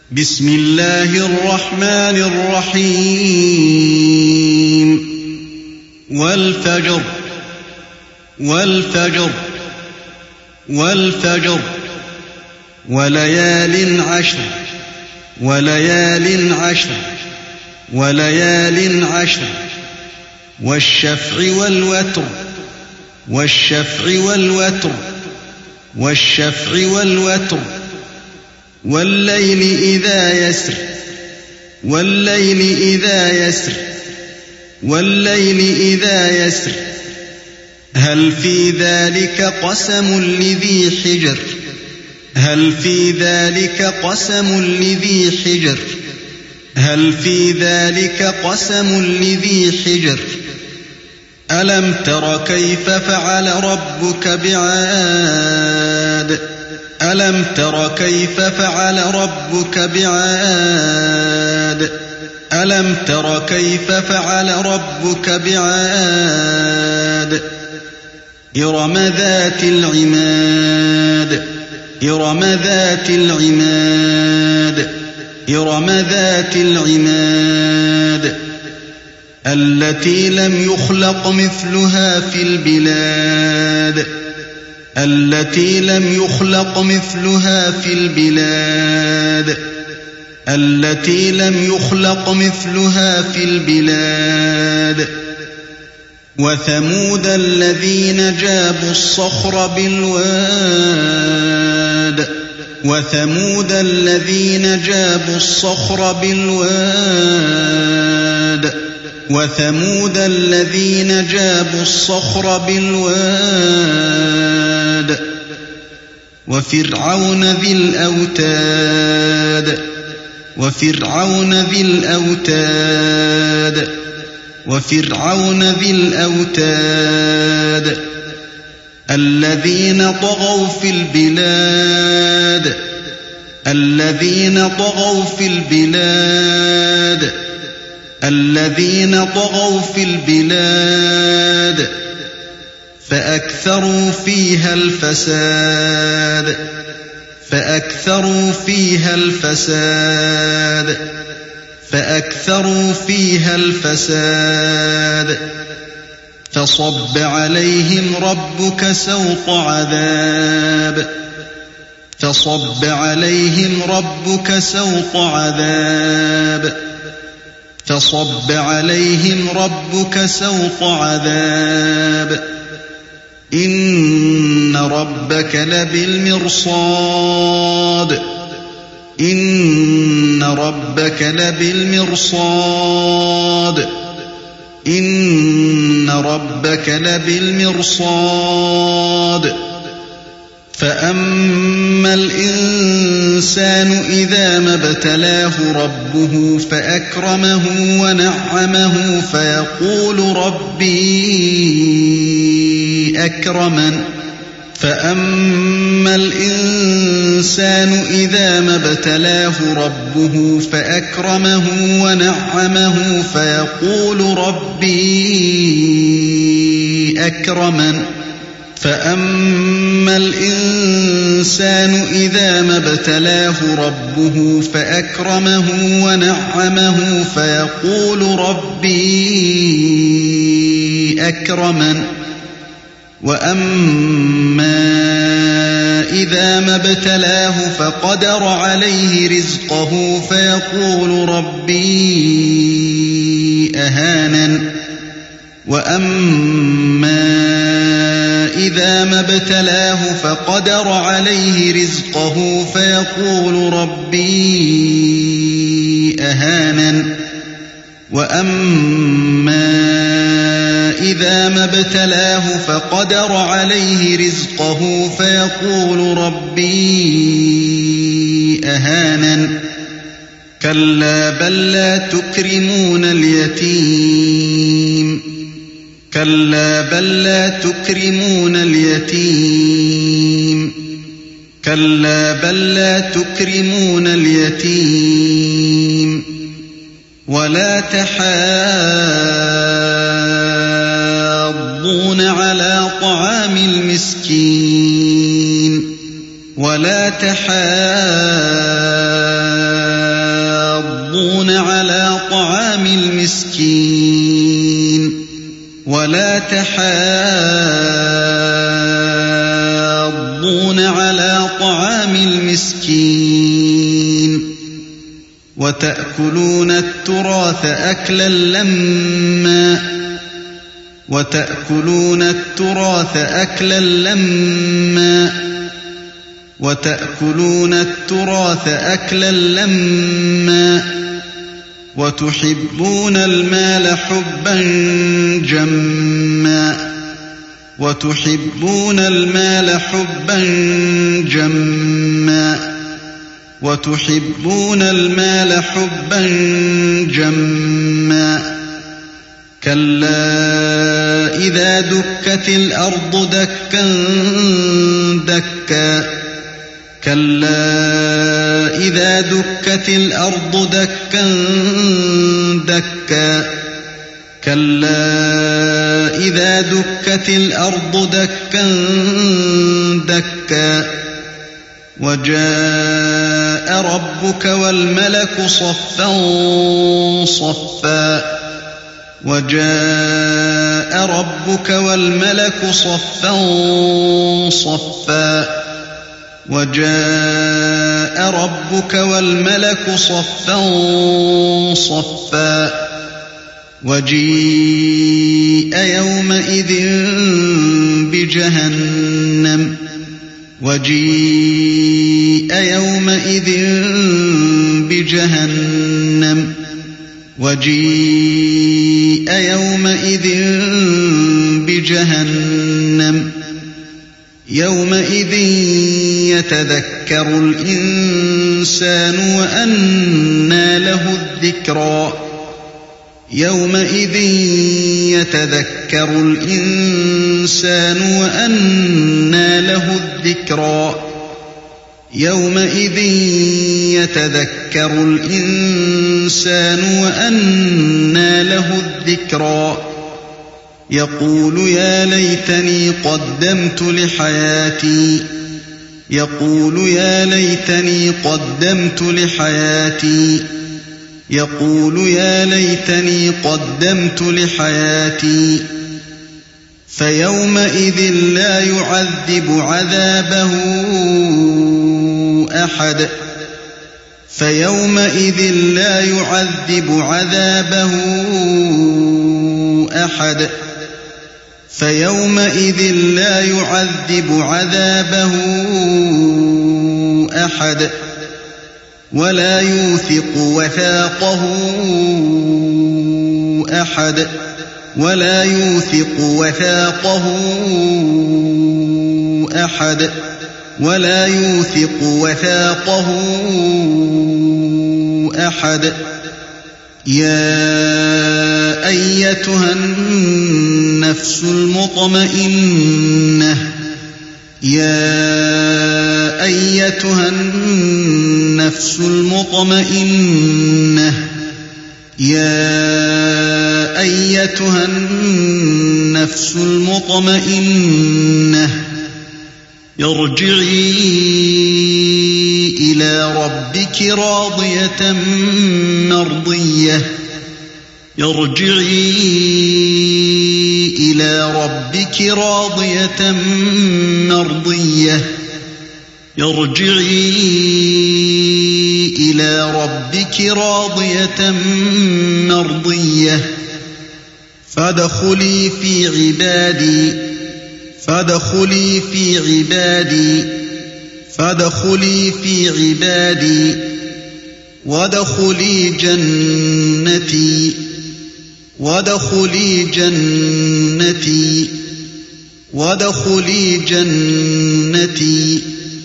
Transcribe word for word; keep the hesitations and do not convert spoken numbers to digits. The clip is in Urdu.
بسم الله الرحمن الرحيم والفجر والفجر والفجر وليال عشر وليال عشر وليال عشر والشفع والوتر والشفع والوتر والشفع والوتر والليل إذا يسر والليل إذا يسر والليل إذا يسر هل في ذلك قسم لذي حجر هل في ذلك قسم لذي حجر هل في ذلك قسم لذي حجر ألم تر كيف فعل ربك بعاد ألم تر كيف فعل ربك بعاد ألم تر كيف فعل ربك بعاد إرم ذات العماد إرم ذات العماد إرم ذات العماد التي لم يخلق مثلها في البلاد التي لم يخلق مثلها في البلاد التي لم يخلق مثلها في البلاد وثمود الذين جابوا الصخر بالواد وثمود الذين جابوا الصخر بالواد وثمود الذين جابوا الصخر بالواد وفرعون ذي الأوتاد وفرعون ذي الأوتاد وفرعون ذي الأوتاد الذين طغوا في البلاد الذين طغوا في البلاد الذين طغوا في البلاد فأكثروا فيها الفساد فأكثروا فيها الفساد فأكثروا فيها الفساد فصب عليهم ربك سوط عذاب فصب عليهم ربك سوط عذاب فصب عليهم ربك سوط عذاب إن ربك لبالمرصاد إن ربك لبالمرصاد إن ربك لبالمرصاد فأما الإنسان إذا ما ابتلاه ربه فأكرمه ونعمه فيقول ربي أكرمن فأما الإنسان إذا ما ابتلاه ربه فأكرمه ونعمه فيقول ربي أكرمن فأما الإنسان إذا ما ابتلاه ربه فأكرمه ونعمه فيقول ربي أكرمن وأما إذا ما ابتلاه فقدر عليه رزقه فيقول ربي أهانن وأما إذا ما ابتلاه فقدر عليه رزقه فيقول ربي أهانن وأما إذا ما ابتلاه فقدر عليه رزقه فيقول ربي أهانن كلا بل لا تكرمون اليتيم كلا بل لا تكرمون اليتيم كلا بل لا تكرمون اليتيم ولا تحاضون على طعام المسكين ولا تحاضون المسكين ولا تحاضون على طعام المسكين وتأكلون التراث أكلا لما وتأكلون التراث أكلا لما وتأكلون التراث أكلا لما وتحبون المال حبا جما وتحبون المال حبا جما وتحبون المال حبا جما كلا إذا دكت الأرض دكا دكا كلا إذا دكت الأرض دكا دكا كلا إذا دكت الأرض دكا دكا وجاء ربك والملك صفا صفا وجاء ربك والملك صفا صفا وجاء ربك والملك صفا صفا وجيء يومئذ بجهنم وجيء يومئذ بجهنم وجيء يومئذ بجهنم يومئذ يتذكر الإنسان وأنى له الذكرى يومئذ يتذكر الإنسان وأنى له الذكرى يومئذ يتذكر الإنسان وأنى له الذكرى يقول يا ليتني قدمت لحياتي يقول يا ليتني قدمت لحياتي يقول يا ليتني قدمت لحياتي فيومئذ لا يعذب عذابه أحد فيومئذ لا يعذب عذابه أحد فيومئذ لا يعذب عذابه أحد ولا يوثق وثاقه أحد ولا يوثق وثاقه أحد ولا يوثق وثاقه أحد يا أيتها النفس المطمئنة يا أيتها النفس المطمئنة يا أيتها النفس المطمئنة ارجعي إلى ربك راضية مرضية ارجعي إلى ربك راضية مرضية ارجعي إلى ربك راضية مرضية فادخلي في عبادي فادخلي في عبادي فادخلي في عبادي وادخلي جنتي وادخلي جنتي وادخلي جنتي